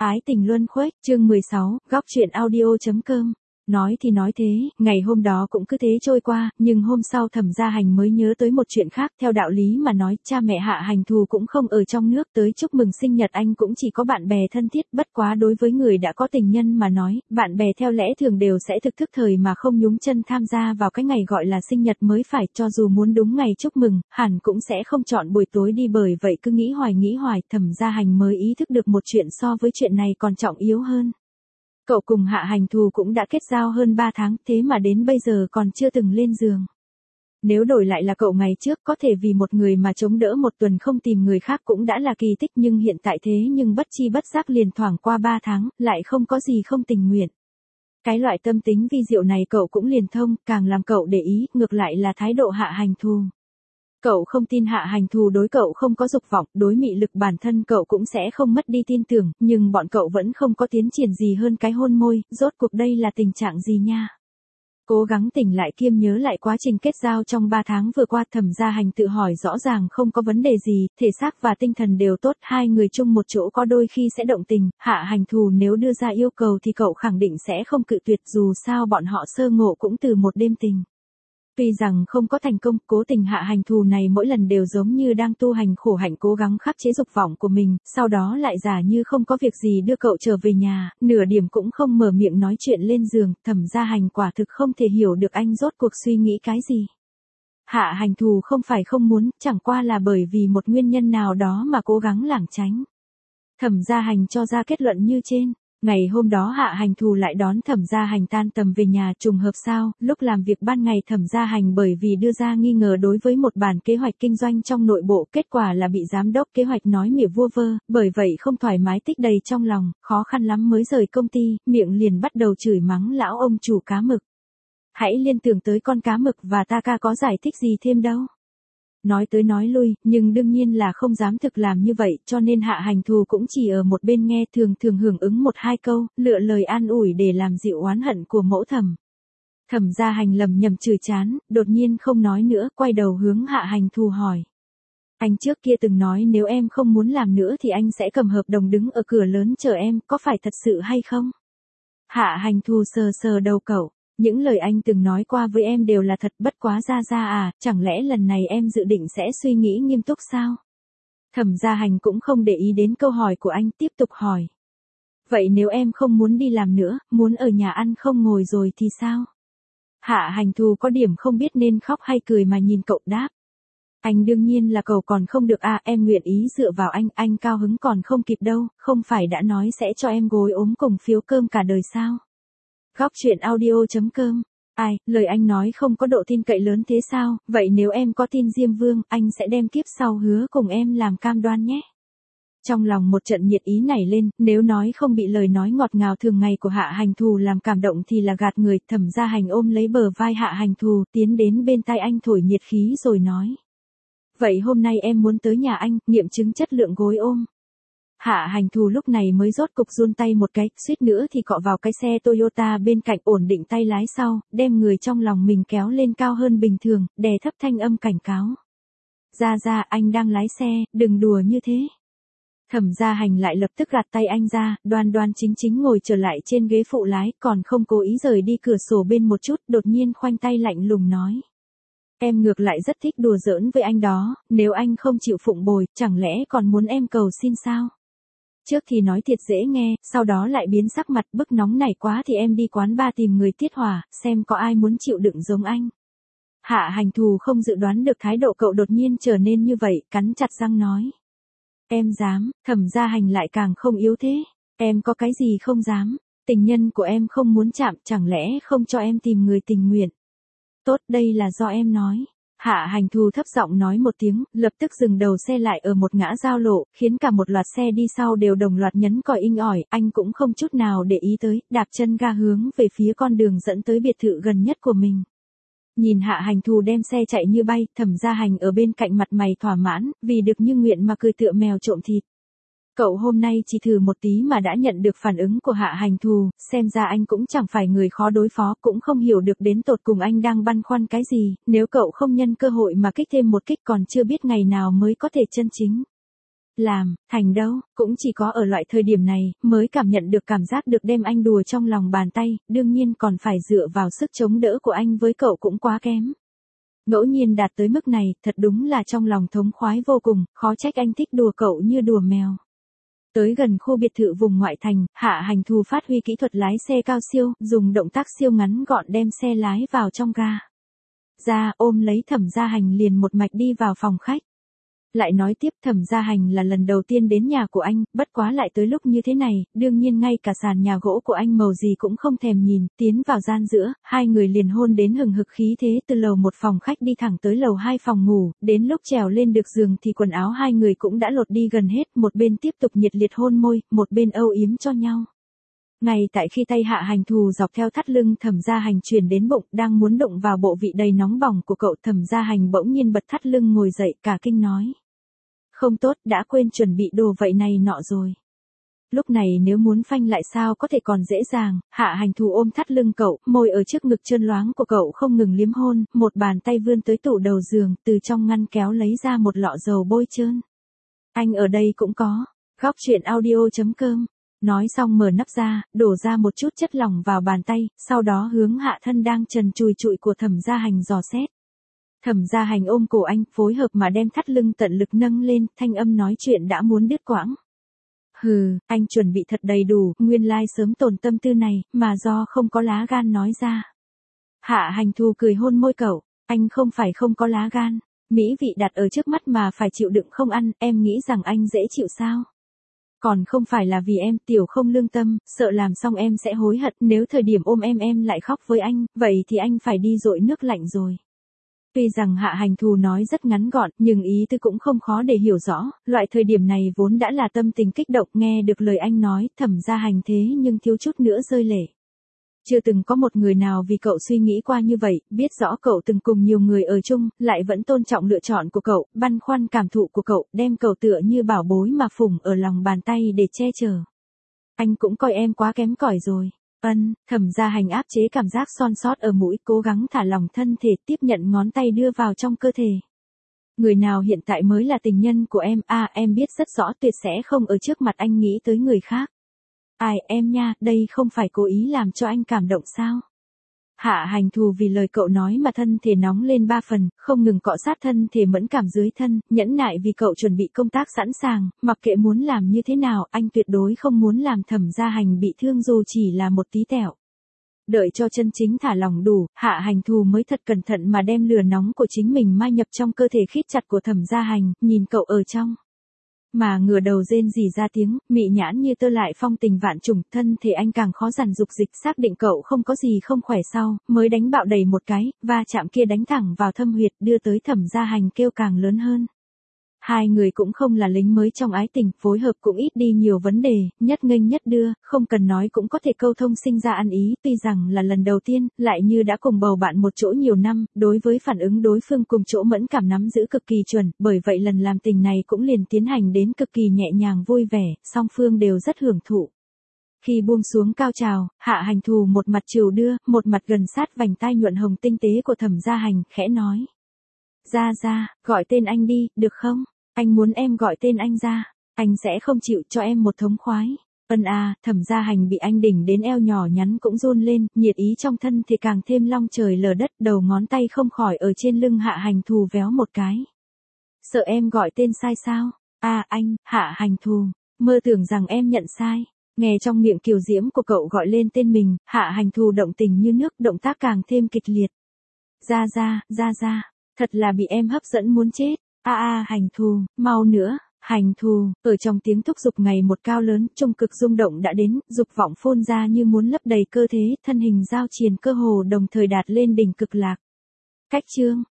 Ái tình luân khuếch, chương 16, góc truyện audio.com. Nói thì nói thế, ngày hôm đó cũng cứ thế trôi qua, nhưng hôm sau Thẩm Gia Hành mới nhớ tới một chuyện khác. Theo đạo lý mà nói, cha mẹ Hạ Hành Thù cũng không ở trong nước, tới chúc mừng sinh nhật anh cũng chỉ có bạn bè thân thiết. Bất quá đối với người đã có tình nhân mà nói, bạn bè theo lẽ thường đều sẽ thực thức thời mà không nhúng chân tham gia vào cái ngày gọi là sinh nhật mới phải. Cho dù muốn đúng ngày chúc mừng, hẳn cũng sẽ không chọn buổi tối đi, bởi vậy cứ nghĩ hoài, Thẩm Gia Hành mới ý thức được một chuyện so với chuyện này còn trọng yếu hơn. Cậu cùng Hạ Hành Thù cũng đã kết giao hơn 3 tháng, thế mà đến bây giờ còn chưa từng lên giường. Nếu đổi lại là cậu ngày trước, có thể vì một người mà chống đỡ một tuần không tìm người khác cũng đã là kỳ tích, nhưng hiện tại thế nhưng bất chi bất giác liền thoảng qua 3 tháng, lại không có gì không tình nguyện. Cái loại tâm tính vi diệu này cậu cũng liền thông, càng làm cậu để ý, ngược lại là thái độ Hạ Hành Thù. Cậu không tin Hạ Hành Thù đối cậu không có dục vọng, đối mị lực bản thân cậu cũng sẽ không mất đi tin tưởng, nhưng bọn cậu vẫn không có tiến triển gì hơn cái hôn môi, rốt cuộc đây là tình trạng gì nha. Cố gắng tỉnh lại kiêm nhớ lại quá trình kết giao trong 3 tháng vừa qua. Thẩm Gia Hành tự hỏi rõ ràng không có vấn đề gì, thể xác và tinh thần đều tốt, hai người chung một chỗ có đôi khi sẽ động tình, Hạ Hành Thù nếu đưa ra yêu cầu thì cậu khẳng định sẽ không cự tuyệt, dù sao bọn họ sơ ngộ cũng từ một đêm tình. Tuy rằng không có thành công, cố tình Hạ Hành Thù này mỗi lần đều giống như đang tu hành khổ hạnh cố gắng khắc chế dục vọng của mình, sau đó lại giả như không có việc gì đưa cậu trở về nhà, nửa điểm cũng không mở miệng nói chuyện lên giường. Thẩm Gia Hành quả thực không thể hiểu được anh rốt cuộc suy nghĩ cái gì. Hạ Hành Thù không phải không muốn, chẳng qua là bởi vì một nguyên nhân nào đó mà cố gắng lảng tránh. Thẩm Gia Hành cho ra kết luận như trên. Ngày hôm đó Hạ Hành Thù lại đón Thẩm Gia Hành tan tầm về nhà, trùng hợp sao, lúc làm việc ban ngày Thẩm Gia Hành bởi vì đưa ra nghi ngờ đối với một bản kế hoạch kinh doanh trong nội bộ, kết quả là bị giám đốc kế hoạch nói mỉa vua vơ, bởi vậy không thoải mái tích đầy trong lòng, khó khăn lắm mới rời công ty, miệng liền bắt đầu chửi mắng lão ông chủ cá mực. Hãy liên tưởng tới con cá mực và ta ca có giải thích gì thêm đâu. Nói tới nói lui, nhưng đương nhiên là không dám thực làm như vậy, cho nên Hạ Hành Thù cũng chỉ ở một bên nghe, thường hưởng ứng một hai câu, lựa lời an ủi để làm dịu oán hận của mẫu Thẩm. Thẩm Gia Hành lầm nhầm chửi chán, đột nhiên không nói nữa, quay đầu hướng Hạ Hành Thù hỏi. Anh trước kia từng nói nếu em không muốn làm nữa thì anh sẽ cầm hợp đồng đứng ở cửa lớn chờ em, có phải thật sự hay không? Hạ Hành Thù sờ đầu cậu. Những lời anh từng nói qua với em đều là thật, bất quá Gia à, chẳng lẽ lần này em dự định sẽ suy nghĩ nghiêm túc sao? Thẩm Gia Hành cũng không để ý đến câu hỏi của anh, tiếp tục hỏi. Vậy nếu em không muốn đi làm nữa, muốn ở nhà ăn không ngồi rồi thì sao? Hạ Hành Thù có điểm không biết nên khóc hay cười mà nhìn cậu đáp. Anh đương nhiên là cậu còn không được à, em nguyện ý dựa vào anh cao hứng còn không kịp đâu, không phải đã nói sẽ cho em gối ốm cùng phiếu cơm cả đời sao? Góc truyện audio.com. Ai, lời anh nói không có độ tin cậy lớn thế sao, vậy nếu em có tin Diêm Vương, anh sẽ đem kiếp sau hứa cùng em làm cam đoan nhé. Trong lòng một trận nhiệt ý nảy lên, nếu nói không bị lời nói ngọt ngào thường ngày của Hạ Hành Thù làm cảm động thì là gạt người. Thẩm Gia Hành ôm lấy bờ vai Hạ Hành Thù, tiến đến bên tai anh thổi nhiệt khí rồi nói. Vậy hôm nay em muốn tới nhà anh, nghiệm chứng chất lượng gối ôm. Hạ Hành Thù lúc này mới rốt cục run tay một cái, suýt nữa thì cọ vào cái xe Toyota bên cạnh, ổn định tay lái sau, đem người trong lòng mình kéo lên cao hơn bình thường, đè thấp thanh âm cảnh cáo. Ra, anh đang lái xe, đừng đùa như thế. Thẩm Gia Hành lại lập tức gạt tay anh ra, đoan chính ngồi trở lại trên ghế phụ lái, còn không cố ý rời đi cửa sổ bên một chút, đột nhiên khoanh tay lạnh lùng nói. Em ngược lại rất thích đùa giỡn với anh đó, nếu anh không chịu phụng bồi, chẳng lẽ còn muốn em cầu xin sao? Trước thì nói thiệt dễ nghe, sau đó lại biến sắc mặt, bức nóng này quá thì em đi quán bar tìm người tiết hỏa, xem có ai muốn chịu đựng giống anh. Hạ Hành Thù không dự đoán được thái độ cậu đột nhiên trở nên như vậy, cắn chặt răng nói. Em dám, Thẩm Gia Hành lại càng không yếu thế. Em có cái gì không dám, tình nhân của em không muốn chạm, chẳng lẽ không cho em tìm người tình nguyện. Tốt, đây là do em nói. Hạ Hành Thù thấp giọng nói một tiếng, lập tức dừng đầu xe lại ở một ngã giao lộ, khiến cả một loạt xe đi sau đều đồng loạt nhấn còi inh ỏi, anh cũng không chút nào để ý tới, đạp chân ga hướng về phía con đường dẫn tới biệt thự gần nhất của mình. Nhìn Hạ Hành Thù đem xe chạy như bay, Thẩm Gia Hành ở bên cạnh mặt mày thỏa mãn, vì được như nguyện mà cười tựa mèo trộm thịt. Cậu hôm nay chỉ thử một tí mà đã nhận được phản ứng của Hạ Hành Thù, xem ra anh cũng chẳng phải người khó đối phó, cũng không hiểu được đến tột cùng anh đang băn khoăn cái gì, nếu cậu không nhân cơ hội mà kích thêm một kích còn chưa biết ngày nào mới có thể chân chính Làm, thành đâu, cũng chỉ có ở loại thời điểm này, mới cảm nhận được cảm giác được đem anh đùa trong lòng bàn tay, đương nhiên còn phải dựa vào sức chống đỡ của anh với cậu cũng quá kém. Ngẫu nhiên đạt tới mức này, thật đúng là trong lòng thống khoái vô cùng, khó trách anh thích đùa cậu như đùa mèo. Tới gần khu biệt thự vùng ngoại thành, Hạ Hành Thù phát huy kỹ thuật lái xe cao siêu, dùng động tác siêu ngắn gọn đem xe lái vào trong ga. Ra ôm lấy Thẩm Gia Hành liền một mạch đi vào phòng khách. Lại nói tiếp Thẩm Gia Hành là lần đầu tiên đến nhà của anh, bất quá lại tới lúc như thế này, đương nhiên ngay cả sàn nhà gỗ của anh màu gì cũng không thèm nhìn, tiến vào gian giữa, hai người liền hôn đến hừng hực khí thế từ lầu một phòng khách đi thẳng tới lầu 2 phòng ngủ, đến lúc trèo lên được giường thì quần áo hai người cũng đã lột đi gần hết, một bên tiếp tục nhiệt liệt hôn môi, một bên âu yếm cho nhau. Ngay tại khi tay Hạ Hành Thù dọc theo thắt lưng Thẩm Gia Hành truyền đến bụng, đang muốn đụng vào bộ vị đầy nóng bỏng của cậu, Thẩm Gia Hành bỗng nhiên bật thắt lưng ngồi dậy, cả kinh nói. Không tốt, đã quên chuẩn bị đồ vậy này nọ rồi. Lúc này nếu muốn phanh lại sao có thể còn dễ dàng, Hạ Hành Thù ôm thắt lưng cậu, môi ở trước ngực trơn loáng của cậu không ngừng liếm hôn, một bàn tay vươn tới tủ đầu giường, từ trong ngăn kéo lấy ra một lọ dầu bôi trơn. Anh ở đây cũng có, góc chuyện audio.com. Nói xong mở nắp ra, đổ ra một chút chất lỏng vào bàn tay, sau đó hướng hạ thân đang trần trùi trụi của Thẩm Gia Hành dò xét. Thẩm Gia Hành ôm cổ anh, phối hợp mà đem thắt lưng tận lực nâng lên, thanh âm nói chuyện đã muốn đứt quãng. Hừ, anh chuẩn bị thật đầy đủ, nguyên lai sớm tồn tâm tư này, mà do không có lá gan nói ra. Hạ Hành Thù cười hôn môi cậu, anh không phải không có lá gan, mỹ vị đặt ở trước mắt mà phải chịu đựng không ăn, em nghĩ rằng anh dễ chịu sao? Còn không phải là vì em tiểu không lương tâm, sợ làm xong em sẽ hối hận, nếu thời điểm ôm em lại khóc với anh, vậy thì anh phải đi dội nước lạnh rồi. Tuy rằng Hạ Hành Thù nói rất ngắn gọn, nhưng ý tư cũng không khó để hiểu rõ, loại thời điểm này vốn đã là tâm tình kích động, nghe được lời anh nói, Thẩm Gia Hành thế nhưng thiếu chút nữa rơi lệ. Chưa từng có một người nào vì cậu suy nghĩ qua như vậy, biết rõ cậu từng cùng nhiều người ở chung, lại vẫn tôn trọng lựa chọn của cậu, băn khoăn cảm thụ của cậu, đem cậu tựa như bảo bối mà phủng ở lòng bàn tay để che chở. Anh cũng coi em quá kém cỏi rồi. Thẩm Gia Hành áp chế cảm giác son sót ở mũi, cố gắng thả lỏng thân thể, tiếp nhận ngón tay đưa vào trong cơ thể. Người nào hiện tại mới là tình nhân của em, em biết rất rõ tuyệt sẽ không ở trước mặt anh nghĩ tới người khác. Ai em nha, đây không phải cố ý làm cho anh cảm động sao? Hạ Hành Thù vì lời cậu nói mà thân thể nóng lên 3 phần, không ngừng cọ sát thân thể mẫn cảm dưới thân, nhẫn nại vì cậu chuẩn bị công tác sẵn sàng, mặc kệ muốn làm như thế nào, anh tuyệt đối không muốn làm Thẩm Gia Hành bị thương dù chỉ là một tí tẹo. Đợi cho chân chính thả lỏng đủ, Hạ Hành Thù mới thật cẩn thận mà đem lửa nóng của chính mình mai nhập trong cơ thể khít chặt của Thẩm Gia Hành, nhìn cậu ở trong. Mà ngửa đầu rên rỉ ra tiếng, mị nhãn như tơ lại phong tình vạn trùng, thân thể anh càng khó dằn dục dịch, xác định cậu không có gì không khỏe sau, mới đánh bạo đầy một cái, va chạm kia đánh thẳng vào thâm huyệt, đưa tới Thẩm Gia Hành kêu càng lớn hơn. Hai người cũng không là lính mới trong ái tình, phối hợp cũng ít đi nhiều vấn đề, nhất nghênh nhất đưa, không cần nói cũng có thể câu thông sinh ra ăn ý, tuy rằng là lần đầu tiên, lại như đã cùng bầu bạn một chỗ nhiều năm, đối với phản ứng đối phương cùng chỗ mẫn cảm nắm giữ cực kỳ chuẩn, bởi vậy lần làm tình này cũng liền tiến hành đến cực kỳ nhẹ nhàng vui vẻ, song phương đều rất hưởng thụ. Khi buông xuống cao trào, Hạ Hành Thù một mặt trừu đưa, một mặt gần sát vành tai nhuận hồng tinh tế của Thẩm Gia Hành, khẽ nói. Ra, gọi tên anh đi, được không? Anh muốn em gọi tên anh ra, anh sẽ không chịu cho em một thống khoái. Thẩm Gia Hành bị anh đỉnh đến eo nhỏ nhắn cũng run lên, nhiệt ý trong thân thì càng thêm long trời lở đất, đầu ngón tay không khỏi ở trên lưng Hạ Hành Thù véo một cái. Sợ em gọi tên sai sao? Anh, Hạ Hành Thù, mơ tưởng rằng em nhận sai. Nghe trong miệng kiều diễm của cậu gọi lên tên mình, Hạ Hành Thù động tình như nước, động tác càng thêm kịch liệt. Ra, thật là bị em hấp dẫn muốn chết. Hành Thù, mau nữa, Hành Thù, ở trong tiếng thúc giục ngày một cao lớn, trung cực rung động đã đến, dục vọng phun ra như muốn lấp đầy cơ thế, thân hình giao triền cơ hồ đồng thời đạt lên đỉnh cực lạc. Cách chương